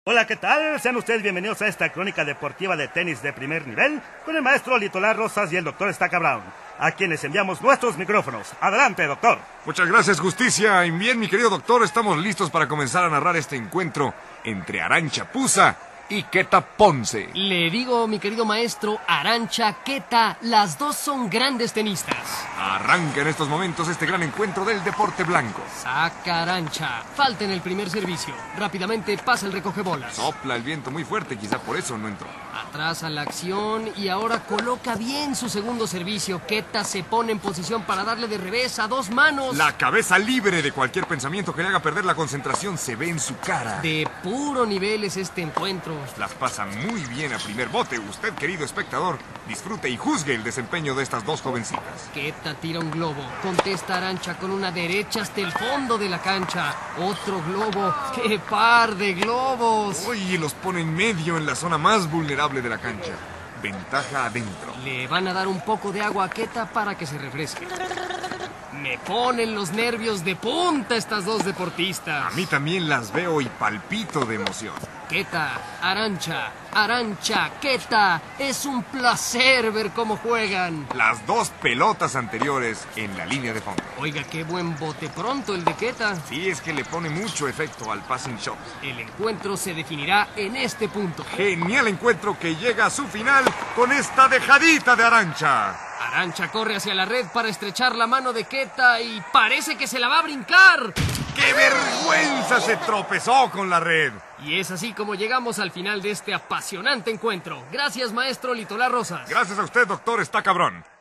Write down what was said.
Hola, ¿qué tal? Sean ustedes bienvenidos a esta crónica deportiva de tenis de primer nivel con el maestro Litolar Rosas y el doctor Estaca Brown, a quienes enviamos nuestros micrófonos. Adelante, doctor. Muchas gracias, Justicia. Y bien, mi querido doctor, estamos listos para comenzar a narrar este encuentro entre Arantxa Pusa y Queta Ponce. Le digo, mi querido maestro, Arantxa, Queta, las dos son grandes tenistas. Arranca en estos momentos este gran encuentro del deporte blanco. Saca Arantxa, falta en el primer servicio. Rápidamente pasa el recogebolas. Sopla el viento muy fuerte, quizá por eso no entró. Atrasa la acción y ahora coloca bien su segundo servicio. Queta se pone en posición para darle de revés a dos manos. La cabeza libre de cualquier pensamiento que le haga perder la concentración se ve en su cara. De puro nivel es este encuentro. Las pasa muy bien a primer bote. Usted, querido espectador, disfrute y juzgue el desempeño de estas dos jovencitas. Queta tira un globo. Contesta Arantxa con una derecha hasta el fondo de la cancha. Otro globo. ¡Qué par de globos! Uy, los pone en medio en la zona más vulnerable de la cancha. Ventaja adentro. Le van a dar un poco de agua a Queta para que se refresque. Me ponen los nervios de punta estas dos deportistas. A mí también las veo y palpito de emoción. Queta, Arantxa, Arantxa, Queta. Es un placer ver cómo juegan. Las dos pelotas anteriores en la línea de fondo. Oiga, qué buen bote pronto el de Queta. Sí, es que le pone mucho efecto al passing shot. El encuentro se definirá en este punto. Genial encuentro que llega a su final con esta dejadita de Arantxa. Arantxa corre hacia la red para estrechar la mano de Queta y parece que se la va a brincar. ¡Qué vergüenza! Se tropezó con la red. Y es así como llegamos al final de este apasionante encuentro. Gracias, maestro Litolar Rosas. Gracias a usted, doctor Estaca Brown.